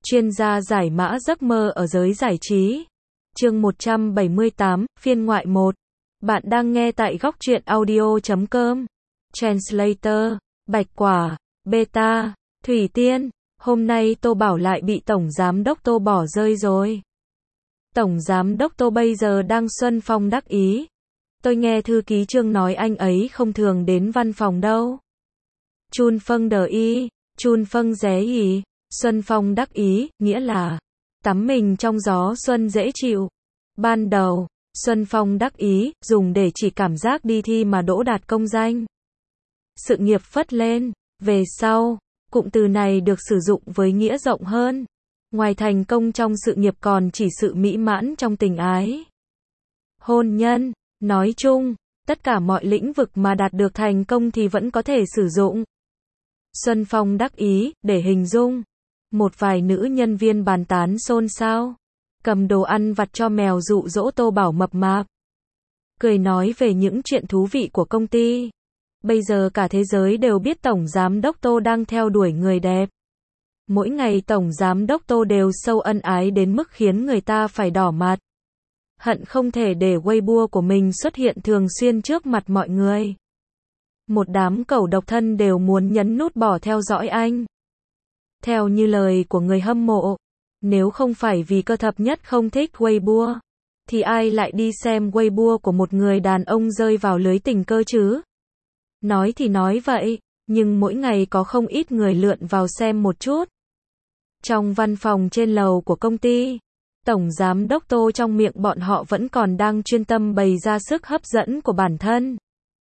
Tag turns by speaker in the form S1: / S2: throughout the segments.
S1: Chuyên gia giải mã giấc mơ ở giới giải trí. Chương 178, phiên ngoại 1. Bạn đang nghe tại góc truyện audio.com. Translator, Bạch Quả, Beta, Thủy Tiên. Hôm nay Tô Bảo lại bị Tổng Giám đốc Tô bỏ rơi rồi. Tổng Giám đốc Tô bây giờ đang xuân phong đắc ý. Tôi nghe thư ký Trương nói anh ấy không thường đến văn phòng đâu. Chun Phâng đờ y, Chun Phâng ré ý. Xuân phong đắc ý, nghĩa là tắm mình trong gió xuân dễ chịu. Ban đầu, Xuân phong đắc ý, dùng để chỉ cảm giác đi thi mà đỗ đạt công danh. Sự nghiệp phất lên. Về sau, cụm từ này được sử dụng với nghĩa rộng hơn. Ngoài thành công trong sự nghiệp còn chỉ sự mỹ mãn trong tình ái. Hôn nhân, nói chung, tất cả mọi lĩnh vực mà đạt được thành công thì vẫn có thể sử dụng. Xuân phong đắc ý, để hình dung. Một vài nữ nhân viên bàn tán xôn xao. Cầm đồ ăn vặt cho mèo dụ dỗ Tô Bảo mập mạp. Cười nói về những chuyện thú vị của công ty. Bây giờ cả thế giới đều biết Tổng Giám đốc Tô đang theo đuổi người đẹp. Mỗi ngày Tổng Giám đốc Tô đều sâu ân ái đến mức khiến người ta phải đỏ mặt. Hận không thể để Weibo của mình xuất hiện thường xuyên trước mặt mọi người. Một đám cẩu độc thân đều muốn nhấn nút bỏ theo dõi anh. Theo như lời của người hâm mộ, nếu không phải vì cơ thập nhất không thích Weibo, thì ai lại đi xem Weibo của một người đàn ông rơi vào lưới tình cơ chứ? Nói thì nói vậy, nhưng mỗi ngày có không ít người lượn vào xem một chút. Trong văn phòng trên lầu của công ty, Tổng Giám đốc Tô trong miệng bọn họ vẫn còn đang chuyên tâm bày ra sức hấp dẫn của bản thân.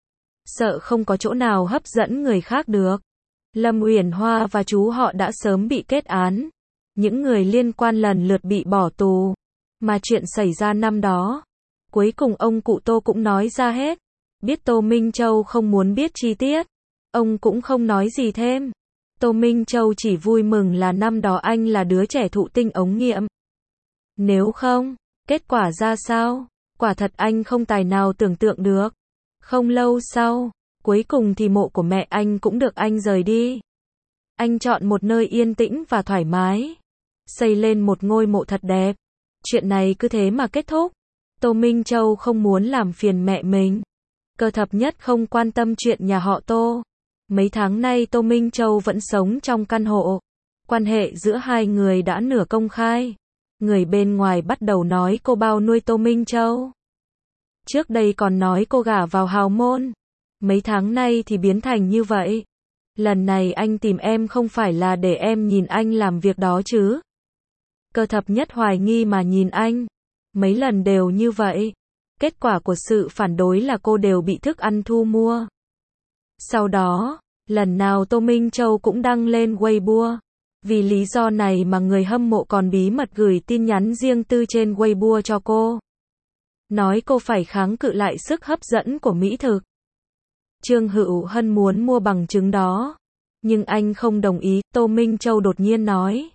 S1: Sợ không có chỗ nào hấp dẫn người khác được. Lâm Uyển Hoa và chú họ đã sớm bị kết án. Những người liên quan lần lượt bị bỏ tù. Mà chuyện xảy ra năm đó, cuối cùng ông cụ Tô cũng nói ra hết. Biết Tô Minh Châu không muốn biết chi tiết, ông cũng không nói gì thêm. Tô Minh Châu chỉ vui mừng là năm đó anh là đứa trẻ thụ tinh ống nghiệm. Nếu không, kết quả ra sao? Quả thật anh không tài nào tưởng tượng được. Không lâu sau, cuối cùng thì mộ của mẹ anh cũng được anh rời đi. Anh chọn một nơi yên tĩnh và thoải mái, xây lên một ngôi mộ thật đẹp. Chuyện này cứ thế mà kết thúc. Tô Minh Châu không muốn làm phiền mẹ mình. Cơ thập nhất không quan tâm chuyện nhà họ Tô. Mấy tháng nay Tô Minh Châu vẫn sống trong căn hộ. Quan hệ giữa hai người đã nửa công khai. Người bên ngoài bắt đầu nói cô bao nuôi Tô Minh Châu. Trước đây còn nói cô gả vào hào môn. Mấy tháng nay thì biến thành như vậy. Lần này anh tìm em không phải là để em nhìn anh làm việc đó chứ? Cơ thập nhất hoài nghi mà nhìn anh. Mấy lần đều như vậy. Kết quả của sự phản đối là cô đều bị thức ăn thu mua. Sau đó, lần nào Tô Minh Châu cũng đăng lên Weibo. Vì lý do này mà người hâm mộ còn bí mật gửi tin nhắn riêng tư trên Weibo cho cô. Nói cô phải kháng cự lại sức hấp dẫn của mỹ thực. Trương Hữu Hân muốn mua bằng chứng đó. Nhưng anh không đồng ý, Tô Minh Châu đột nhiên nói.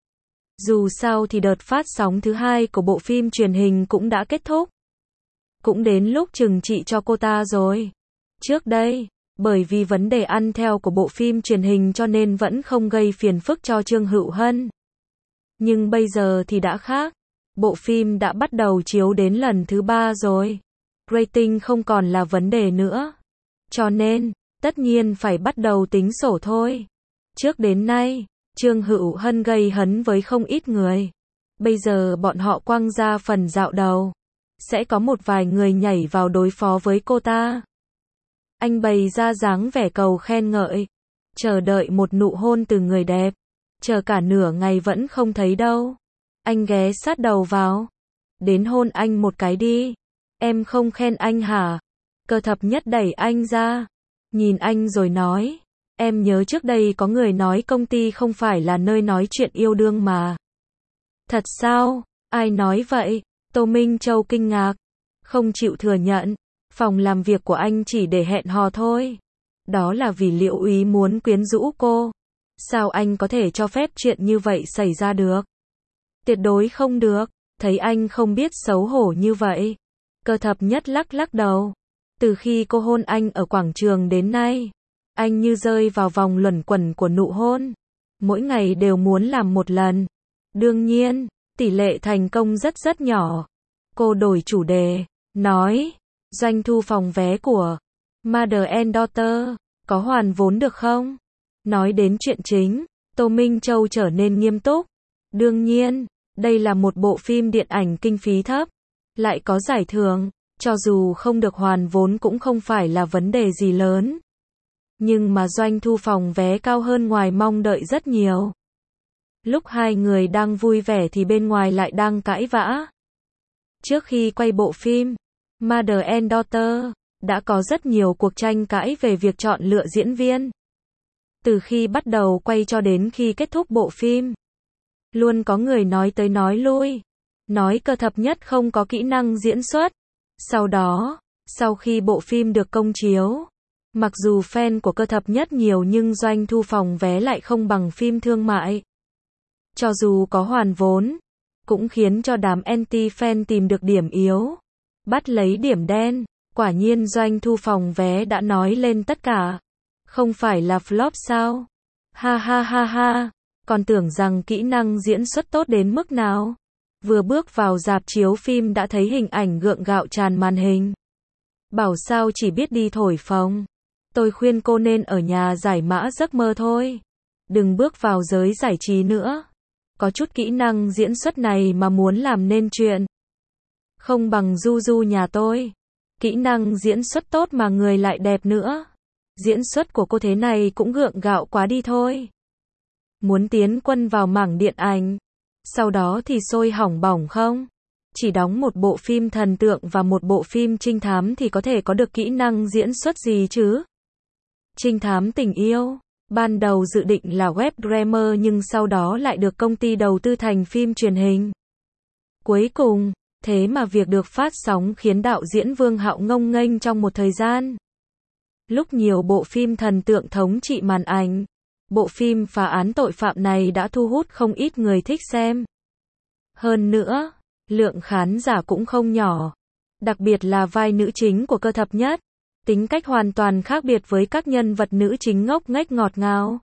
S1: Dù sao thì đợt phát sóng thứ 2 của bộ phim truyền hình cũng đã kết thúc. Cũng đến lúc trừng trị cho cô ta rồi. Trước đây, bởi vì vấn đề ăn theo của bộ phim truyền hình cho nên vẫn không gây phiền phức cho Trương Hữu Hân. Nhưng bây giờ thì đã khác. Bộ phim đã bắt đầu chiếu đến lần thứ 3 rồi. Rating không còn là vấn đề nữa. Cho nên, tất nhiên phải bắt đầu tính sổ thôi. Trước đến nay, Trương Hữu Hân gây hấn với không ít người. Bây giờ bọn họ quăng ra phần dạo đầu. Sẽ có một vài người nhảy vào đối phó với cô ta. Anh bày ra dáng vẻ cầu khen ngợi. Chờ đợi một nụ hôn từ người đẹp. Chờ cả nửa ngày vẫn không thấy đâu. Anh ghé sát đầu vào. Đến hôn anh một cái đi. Em không khen anh hả? Cơ thập nhất đẩy anh ra. Nhìn anh rồi nói. Em nhớ trước đây có người nói công ty không phải là nơi nói chuyện yêu đương mà. Thật sao? Ai nói vậy? Tô Minh Châu kinh ngạc. Không chịu thừa nhận. Phòng làm việc của anh chỉ để hẹn hò thôi. Đó là vì Liễu Úy muốn quyến rũ cô. Sao anh có thể cho phép chuyện như vậy xảy ra được? Tuyệt đối không được. Thấy anh không biết xấu hổ như vậy. Cơ thập nhất lắc lắc đầu. Từ khi cô hôn anh ở quảng trường đến nay, anh như rơi vào vòng luẩn quẩn của nụ hôn. Mỗi ngày đều muốn làm một lần. Đương nhiên, tỷ lệ thành công rất rất nhỏ. Cô đổi chủ đề, nói, doanh thu phòng vé của Mother and Daughter có hoàn vốn được không? Nói đến chuyện chính, Tô Minh Châu trở nên nghiêm túc. Đương nhiên, đây là một bộ phim điện ảnh kinh phí thấp, lại có giải thưởng, cho dù không được hoàn vốn cũng không phải là vấn đề gì lớn. Nhưng mà doanh thu phòng vé cao hơn ngoài mong đợi rất nhiều. Lúc hai người đang vui vẻ thì bên ngoài lại đang cãi vã. Trước khi quay bộ phim Mother and Daughter, đã có rất nhiều cuộc tranh cãi về việc chọn lựa diễn viên. Từ khi bắt đầu quay cho đến khi kết thúc bộ phim, luôn có người nói tới nói lui, nói Cơ Thập Nhất không có kỹ năng diễn xuất. Sau đó, sau khi bộ phim được công chiếu, mặc dù fan của Cơ Thập Nhất nhiều nhưng doanh thu phòng vé lại không bằng phim thương mại. Cho dù có hoàn vốn, cũng khiến cho đám anti-fan tìm được điểm yếu, bắt lấy điểm đen. Quả nhiên doanh thu phòng vé đã nói lên tất cả. Không phải là flop sao? Ha ha ha ha, còn tưởng rằng kỹ năng diễn xuất tốt đến mức nào. Vừa bước vào rạp chiếu phim đã thấy hình ảnh gượng gạo tràn màn hình. Bảo sao chỉ biết đi thổi phồng. Tôi khuyên cô nên ở nhà giải mã giấc mơ thôi. Đừng bước vào giới giải trí nữa. Có chút kỹ năng diễn xuất này mà muốn làm nên chuyện. Không bằng Du Du nhà tôi. Kỹ năng diễn xuất tốt mà người lại đẹp nữa. Diễn xuất của cô thế này cũng gượng gạo quá đi thôi. Muốn tiến quân vào mảng điện ảnh, sau đó thì sôi hỏng bỏng không? Chỉ đóng một bộ phim thần tượng và một bộ phim trinh thám thì có thể có được kỹ năng diễn xuất gì chứ? Trinh thám tình yêu, ban đầu dự định là web drama nhưng sau đó lại được công ty đầu tư thành phim truyền hình. Cuối cùng, thế mà việc được phát sóng khiến đạo diễn Vương Hạo ngông nghênh trong một thời gian. Lúc nhiều bộ phim thần tượng thống trị màn ảnh, bộ phim phá án tội phạm này đã thu hút không ít người thích xem. Hơn nữa, lượng khán giả cũng không nhỏ. Đặc biệt là vai nữ chính của Cơ Thập Nhất. Tính cách hoàn toàn khác biệt với các nhân vật nữ chính ngốc nghếch ngọt ngào.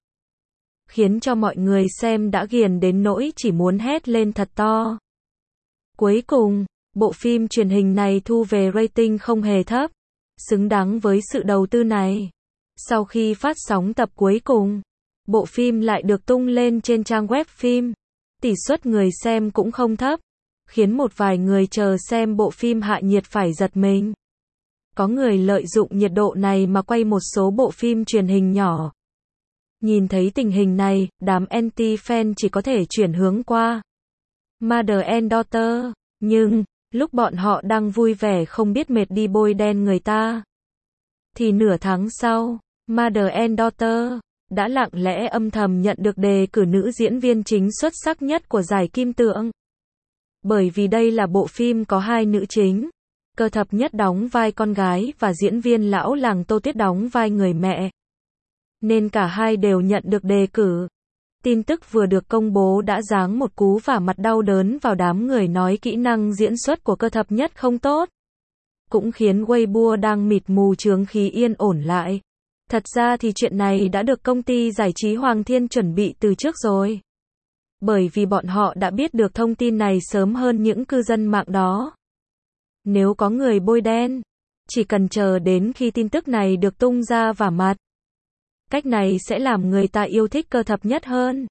S1: Khiến cho mọi người xem đã ghiền đến nỗi chỉ muốn hét lên thật to. Cuối cùng, bộ phim truyền hình này thu về rating không hề thấp. Xứng đáng với sự đầu tư này. Sau khi phát sóng tập cuối cùng, bộ phim lại được tung lên trên trang web phim. Tỷ suất người xem cũng không thấp, khiến một vài người chờ xem bộ phim hạ nhiệt phải giật mình. Có người lợi dụng nhiệt độ này mà quay một số bộ phim truyền hình nhỏ. Nhìn thấy tình hình này, đám anti-fan chỉ có thể chuyển hướng qua Mother and Daughter. Nhưng, lúc bọn họ đang vui vẻ không biết mệt đi bôi đen người ta, thì nửa tháng sau, Mother and Daughter đã lặng lẽ âm thầm nhận được đề cử nữ diễn viên chính xuất sắc nhất của giải Kim Tượng. Bởi vì đây là bộ phim có hai nữ chính. Cơ Thập Nhất đóng vai con gái và diễn viên lão làng Tô Tuyết đóng vai người mẹ. Nên cả hai đều nhận được đề cử. Tin tức vừa được công bố đã giáng một cú vả mặt đau đớn vào đám người nói kỹ năng diễn xuất của Cơ Thập Nhất không tốt. Cũng khiến Weibo đang mịt mù chướng khí yên ổn lại. Thật ra thì chuyện này đã được công ty giải trí Hoàng Thiên chuẩn bị từ trước rồi. Bởi vì bọn họ đã biết được thông tin này sớm hơn những cư dân mạng đó. Nếu có người bôi đen, chỉ cần chờ đến khi tin tức này được tung ra vả mặt. Cách này sẽ làm người ta yêu thích Cơ Thập Nhất hơn.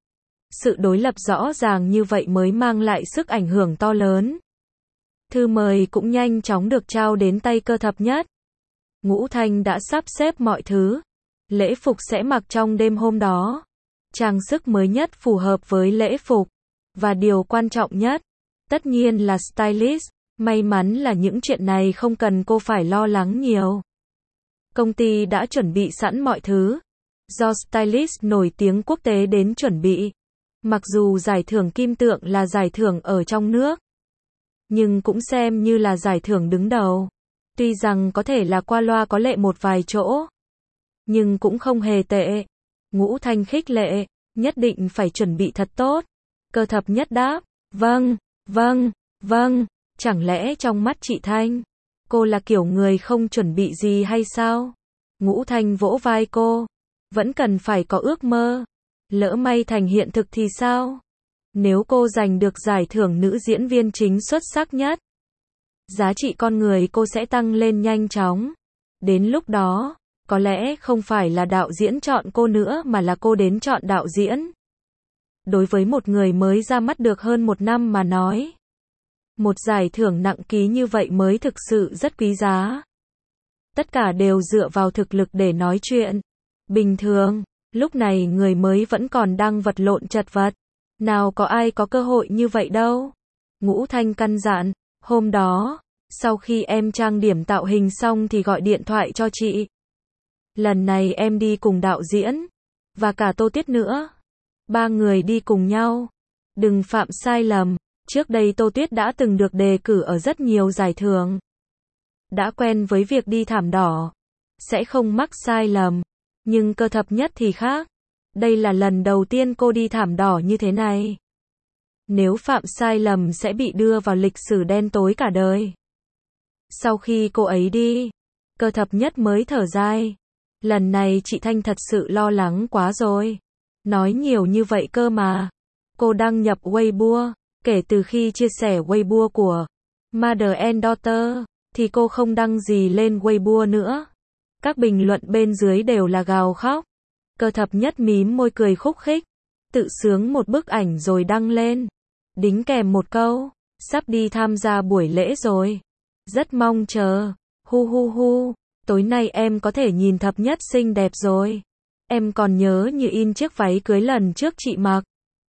S1: Sự đối lập rõ ràng như vậy mới mang lại sức ảnh hưởng to lớn. Thư mời cũng nhanh chóng được trao đến tay Cơ Thập Nhất. Ngũ Thanh đã sắp xếp mọi thứ. Lễ phục sẽ mặc trong đêm hôm đó. Trang sức mới nhất phù hợp với lễ phục. Và điều quan trọng nhất, tất nhiên là stylist. May mắn là những chuyện này không cần cô phải lo lắng nhiều. Công ty đã chuẩn bị sẵn mọi thứ. Do stylist nổi tiếng quốc tế đến chuẩn bị. Mặc dù giải thưởng Kim Tượng là giải thưởng ở trong nước, nhưng cũng xem như là giải thưởng đứng đầu. Tuy rằng có thể là qua loa có lệ một vài chỗ, nhưng cũng không hề tệ. Ngũ Thanh khích lệ, nhất định phải chuẩn bị thật tốt. Cơ Thập Nhất đáp, vâng, vâng, vâng. Chẳng lẽ trong mắt chị Thanh, cô là kiểu người không chuẩn bị gì hay sao? Ngũ Thanh vỗ vai cô, vẫn cần phải có ước mơ. Lỡ may thành hiện thực thì sao? Nếu cô giành được giải thưởng nữ diễn viên chính xuất sắc nhất, giá trị con người cô sẽ tăng lên nhanh chóng. Đến lúc đó, có lẽ không phải là đạo diễn chọn cô nữa mà là cô đến chọn đạo diễn. Đối với một người mới ra mắt được hơn 1 năm mà nói, một giải thưởng nặng ký như vậy mới thực sự rất quý giá. Tất cả đều dựa vào thực lực để nói chuyện. Bình thường, lúc này người mới vẫn còn đang vật lộn chật vật. Nào có ai có cơ hội như vậy đâu. Ngũ Thanh căn dặn, hôm đó, sau khi em trang điểm tạo hình xong thì gọi điện thoại cho chị. Lần này em đi cùng đạo diễn, và cả Tô Tuyết nữa. 3 người đi cùng nhau. Đừng phạm sai lầm, trước đây Tô Tuyết đã từng được đề cử ở rất nhiều giải thưởng. Đã quen với việc đi thảm đỏ, sẽ không mắc sai lầm. Nhưng Cơ Thập Nhất thì khác. Đây là lần đầu tiên cô đi thảm đỏ như thế này. Nếu phạm sai lầm sẽ bị đưa vào lịch sử đen tối cả đời. Sau khi cô ấy đi, Cơ Thập Nhất mới thở dài. Lần này chị Thanh thật sự lo lắng quá rồi. Nói nhiều như vậy cơ mà. Cô đăng nhập Weibo. Kể từ khi chia sẻ Weibo của Mother and Daughter, thì cô không đăng gì lên Weibo nữa. Các bình luận bên dưới đều là gào khóc. Cơ Thập Nhất mím môi cười khúc khích, tự sướng một bức ảnh rồi đăng lên. Đính kèm một câu, sắp đi tham gia buổi lễ rồi. Rất mong chờ. Hu hu hu, tối nay em có thể nhìn Thập Nhất xinh đẹp rồi. Em còn nhớ như in chiếc váy cưới lần trước chị mặc.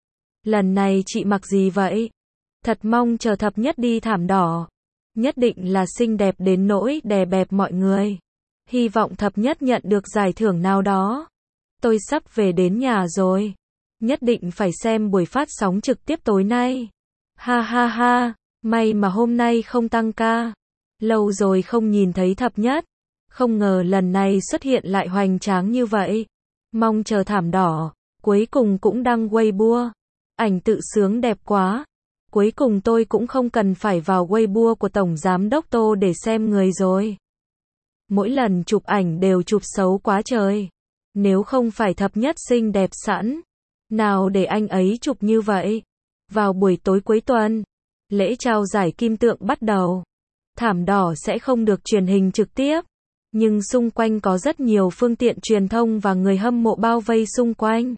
S1: Lần này chị mặc gì vậy? Thật mong chờ Thập Nhất đi thảm đỏ. Nhất định là xinh đẹp đến nỗi đè bẹp mọi người. Hy vọng Thập Nhất nhận được giải thưởng nào đó. Tôi sắp về đến nhà rồi. Nhất định phải xem buổi phát sóng trực tiếp tối nay. Ha ha ha, may mà hôm nay không tăng ca. Lâu rồi không nhìn thấy Thập Nhất. Không ngờ lần này xuất hiện lại hoành tráng như vậy. Mong chờ thảm đỏ. Cuối cùng cũng đăng Weibo. Ảnh tự sướng đẹp quá. Cuối cùng tôi cũng không cần phải vào Weibo của Tổng Giám đốc Tô để xem người rồi. Mỗi lần chụp ảnh đều chụp xấu quá trời. Nếu không phải Thập Nhất xinh đẹp sẵn, nào để anh ấy chụp như vậy. Vào buổi tối cuối tuần, lễ trao giải kim tượng bắt đầu. Thảm đỏ sẽ không được truyền hình trực tiếp, nhưng xung quanh có rất nhiều phương tiện truyền thông và người hâm mộ bao vây xung quanh.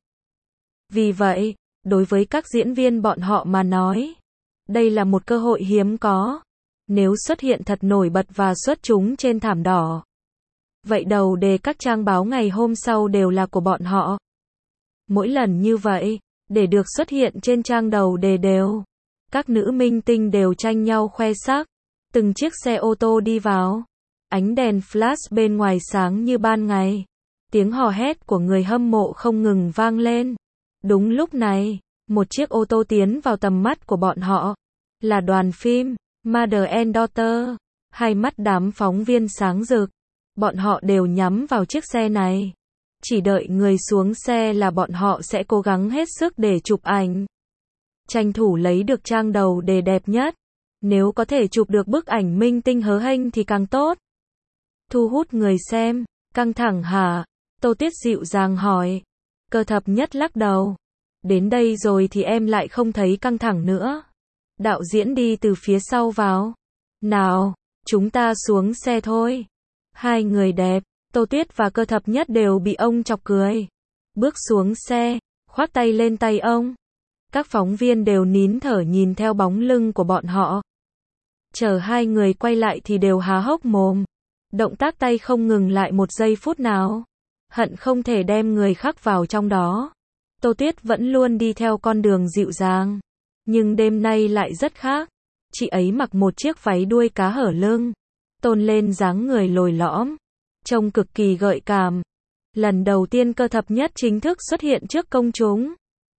S1: Vì vậy, đối với các diễn viên bọn họ mà nói, đây là một cơ hội hiếm có. Nếu xuất hiện thật nổi bật và xuất chúng trên thảm đỏ, vậy đầu đề các trang báo ngày hôm sau đều là của bọn họ. Mỗi lần như vậy, để được xuất hiện trên trang đầu đề đều, các nữ minh tinh đều tranh nhau khoe sắc. Từng chiếc xe ô tô đi vào, ánh đèn flash bên ngoài sáng như ban ngày. Tiếng hò hét của người hâm mộ không ngừng vang lên. Đúng lúc này, một chiếc ô tô tiến vào tầm mắt của bọn họ. Là đoàn phim Mother and Daughter. Hai mắt đám phóng viên sáng rực. Bọn họ đều nhắm vào chiếc xe này. Chỉ đợi người xuống xe là bọn họ sẽ cố gắng hết sức để chụp ảnh. Tranh thủ lấy được trang đầu đề đẹp nhất. Nếu có thể chụp được bức ảnh minh tinh hớ hênh thì càng tốt. Thu hút người xem. Căng thẳng hả? Tô Tuyết dịu dàng hỏi. Cơ Thập Nhất lắc đầu. Đến đây rồi thì em lại không thấy căng thẳng nữa. Đạo diễn đi từ phía sau vào. Nào, chúng ta xuống xe thôi. Hai người đẹp, Tô Tuyết và Cơ Thập Nhất đều bị ông chọc cười. Bước xuống xe, khoác tay lên tay ông. Các phóng viên đều nín thở nhìn theo bóng lưng của bọn họ. Chờ hai người quay lại thì đều há hốc mồm. Động tác tay không ngừng lại một giây phút nào. Hận không thể đem người khác vào trong đó. Tô Tuyết vẫn luôn đi theo con đường dịu dàng. Nhưng đêm nay lại rất khác. Chị ấy mặc một chiếc váy đuôi cá hở lưng, tôn lên dáng người lồi lõm, trông cực kỳ gợi cảm. Lần đầu tiên Cơ Thập Nhất chính thức xuất hiện trước công chúng.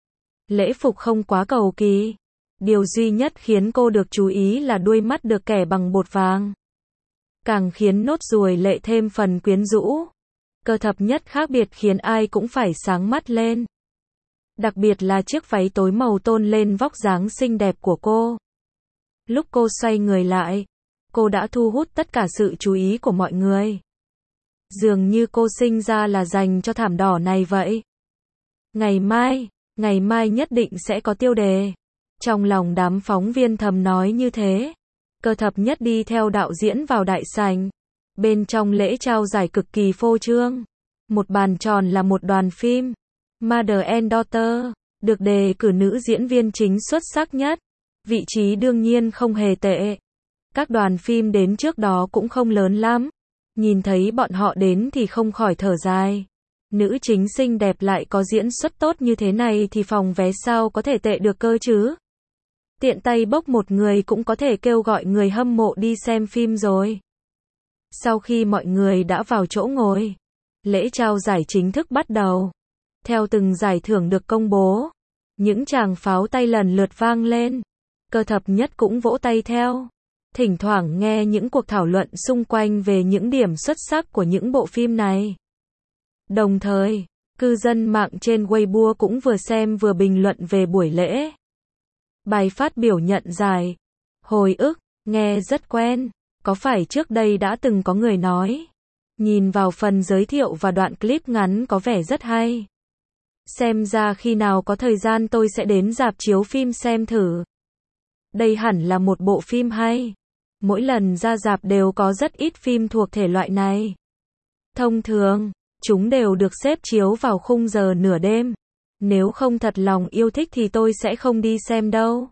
S1: Lễ phục không quá cầu kỳ. Điều duy nhất khiến cô được chú ý là đuôi mắt được kẻ bằng bột vàng. Càng khiến nốt ruồi lệ thêm phần quyến rũ. Cơ Thập Nhất khác biệt khiến ai cũng phải sáng mắt lên. Đặc biệt là chiếc váy tối màu tôn lên vóc dáng xinh đẹp của cô. Lúc cô xoay người lại, cô đã thu hút tất cả sự chú ý của mọi người. Dường như cô sinh ra là dành cho thảm đỏ này vậy. Ngày mai, ngày mai nhất định sẽ có tiêu đề. Trong lòng đám phóng viên thầm nói như thế. Cơ thập nhất đi theo đạo diễn vào đại sảnh. Bên trong lễ trao giải cực kỳ phô trương. Một bàn tròn là một đoàn phim, Mother and Daughter, được đề cử nữ diễn viên chính xuất sắc nhất. Vị trí đương nhiên không hề tệ. Các đoàn phim đến trước đó cũng không lớn lắm. Nhìn thấy bọn họ đến thì không khỏi thở dài. Nữ chính xinh đẹp lại có diễn xuất tốt như thế này thì phòng vé sao có thể tệ được cơ chứ. Tiện tay bốc một người cũng có thể kêu gọi người hâm mộ đi xem phim rồi. Sau khi mọi người đã vào chỗ ngồi, lễ trao giải chính thức bắt đầu. Theo từng giải thưởng được công bố, những tràng pháo tay lần lượt vang lên. Cơ thập nhất cũng vỗ tay theo. Thỉnh thoảng nghe những cuộc thảo luận xung quanh về những điểm xuất sắc của những bộ phim này. Đồng thời, cư dân mạng trên Weibo cũng vừa xem vừa bình luận về buổi lễ. Bài phát biểu nhận giải. Hồi ức, nghe rất quen. Có phải trước đây đã từng có người nói. Nhìn vào phần giới thiệu và đoạn clip ngắn có vẻ rất hay. Xem ra khi nào có thời gian tôi sẽ đến rạp chiếu phim xem thử. Đây hẳn là một bộ phim hay. Mỗi lần ra rạp đều có rất ít phim thuộc thể loại này. Thông thường, chúng đều được xếp chiếu vào khung giờ nửa đêm. Nếu không thật lòng yêu thích thì tôi sẽ không đi xem đâu.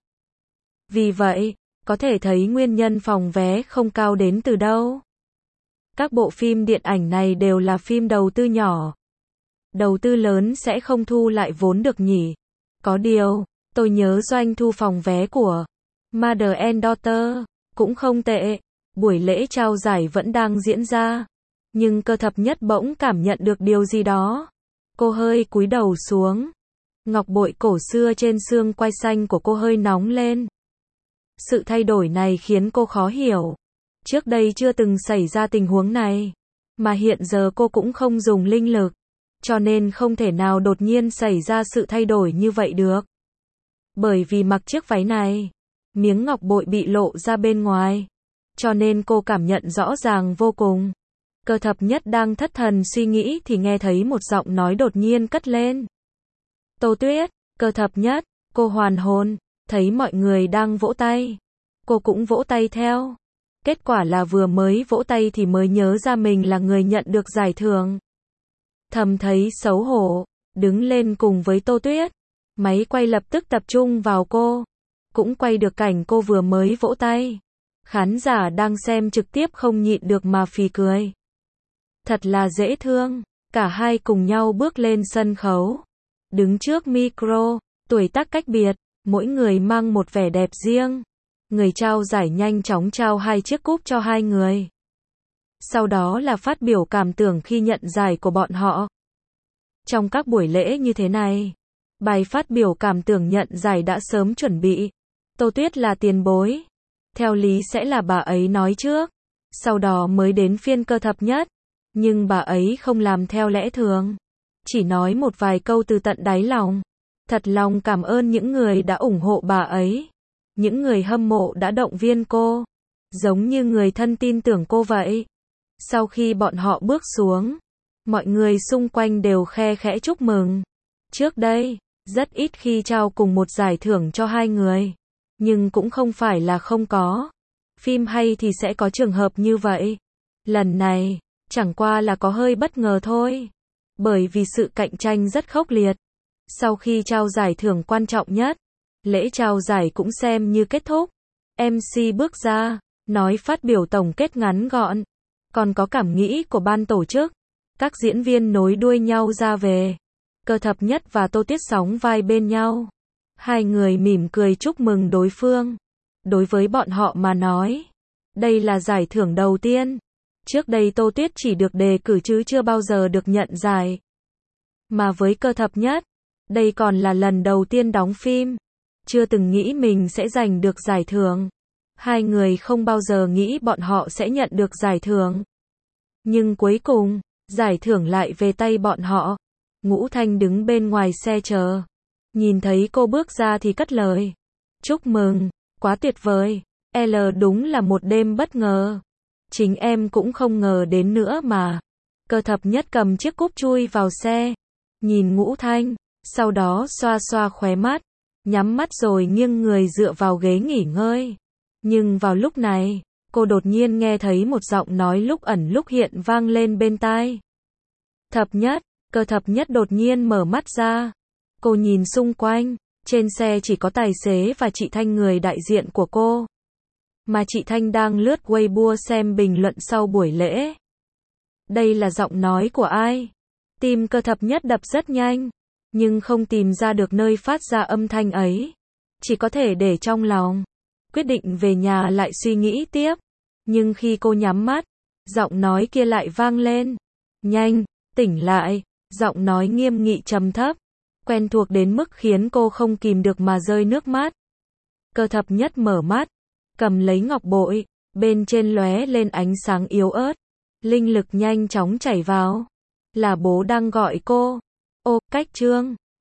S1: Vì vậy, có thể thấy nguyên nhân phòng vé không cao đến từ đâu. Các bộ phim điện ảnh này đều là phim đầu tư nhỏ. Đầu tư lớn sẽ không thu lại vốn được nhỉ. Có điều, tôi nhớ doanh thu phòng vé của Mother and Daughter cũng không tệ. Buổi lễ trao giải vẫn đang diễn ra. Nhưng cơ thập nhất bỗng cảm nhận được điều gì đó. Cô hơi cúi đầu xuống. Ngọc bội cổ xưa trên xương quai xanh của cô hơi nóng lên. Sự thay đổi này khiến cô khó hiểu. Trước đây chưa từng xảy ra tình huống này. Mà hiện giờ cô cũng không dùng linh lực. Cho nên không thể nào đột nhiên xảy ra sự thay đổi như vậy được. Bởi vì mặc chiếc váy này, miếng ngọc bội bị lộ ra bên ngoài. Cho nên cô cảm nhận rõ ràng vô cùng. Cơ thập nhất đang thất thần suy nghĩ thì nghe thấy một giọng nói đột nhiên cất lên. Tô Tuyết, cơ thập nhất, cô hoàn hồn, thấy mọi người đang vỗ tay. Cô cũng vỗ tay theo. Kết quả là vừa mới vỗ tay thì mới nhớ ra mình là người nhận được giải thưởng. Thầm thấy xấu hổ, đứng lên cùng với Tô Tuyết. Máy quay lập tức tập trung vào cô. Cũng quay được cảnh cô vừa mới vỗ tay. Khán giả đang xem trực tiếp không nhịn được mà phì cười. Thật là dễ thương. Cả hai cùng nhau bước lên sân khấu. Đứng trước micro, tuổi tác cách biệt, mỗi người mang một vẻ đẹp riêng. Người trao giải nhanh chóng trao 2 chiếc cúp cho 2 người. Sau đó là phát biểu cảm tưởng khi nhận giải của bọn họ. Trong các buổi lễ như thế này, bài phát biểu cảm tưởng nhận giải đã sớm chuẩn bị. Tô Tuyết là tiền bối. Theo lý sẽ là bà ấy nói trước. Sau đó mới đến phiên cơ thập nhất. Nhưng bà ấy không làm theo lẽ thường. Chỉ nói một vài câu từ tận đáy lòng. Thật lòng cảm ơn những người đã ủng hộ bà ấy. Những người hâm mộ đã động viên cô. Giống như người thân tin tưởng cô vậy. Sau khi bọn họ bước xuống, mọi người xung quanh đều khe khẽ chúc mừng. Trước đây, rất ít khi trao cùng một giải thưởng cho 2 người. Nhưng cũng không phải là không có. Phim hay thì sẽ có trường hợp như vậy. Lần này, chẳng qua là có hơi bất ngờ thôi. Bởi vì sự cạnh tranh rất khốc liệt. Sau khi trao giải thưởng quan trọng nhất, lễ trao giải cũng xem như kết thúc. MC bước ra, nói phát biểu tổng kết ngắn gọn. Còn có cảm nghĩ của ban tổ chức. Các diễn viên nối đuôi nhau ra về. Cơ thập nhất và Tô Tuyết sóng vai bên nhau. 2 người mỉm cười chúc mừng đối phương. Đối với bọn họ mà nói, đây là giải thưởng đầu tiên. Trước đây Tô Tuyết chỉ được đề cử chứ chưa bao giờ được nhận giải. Mà với cơ thập nhất, đây còn là lần đầu tiên đóng phim. Chưa từng nghĩ mình sẽ giành được giải thưởng. 2 người không bao giờ nghĩ bọn họ sẽ nhận được giải thưởng. Nhưng cuối cùng, giải thưởng lại về tay bọn họ. Ngũ Thanh đứng bên ngoài xe chờ. Nhìn thấy cô bước ra thì cất lời. Chúc mừng, quá tuyệt vời. L đúng là một đêm bất ngờ. Chính em cũng không ngờ đến nữa mà. Cơ thập nhất cầm chiếc cúp chui vào xe. Nhìn Ngũ Thanh, Sau đó xoa xoa khóe mắt, nhắm mắt rồi nghiêng người dựa vào ghế nghỉ ngơi. Nhưng vào lúc này, cô đột nhiên nghe thấy một giọng nói lúc ẩn lúc hiện vang lên bên tai. Thập Nhất, Cơ Thập Nhất đột nhiên mở mắt ra. Cô nhìn xung quanh, trên xe chỉ có tài xế và chị Thanh, người đại diện của cô. Mà chị Thanh đang lướt Weibo xem bình luận sau buổi lễ. Đây là giọng nói của ai? Tim Cơ Thập Nhất đập rất nhanh, nhưng không tìm ra được nơi phát ra âm thanh ấy. Chỉ có thể để trong lòng. Quyết định về nhà lại suy nghĩ tiếp. Nhưng khi cô nhắm mắt, giọng nói kia lại vang lên. Nhanh, tỉnh lại. Giọng nói nghiêm nghị trầm thấp, quen thuộc đến mức khiến cô không kìm được mà rơi nước mắt. Cơ Thập Nhất mở mắt, cầm lấy ngọc bội, bên trên lóe lên ánh sáng yếu ớt. Linh lực nhanh chóng chảy vào. Là bố đang gọi cô. Ô, Cách Trương.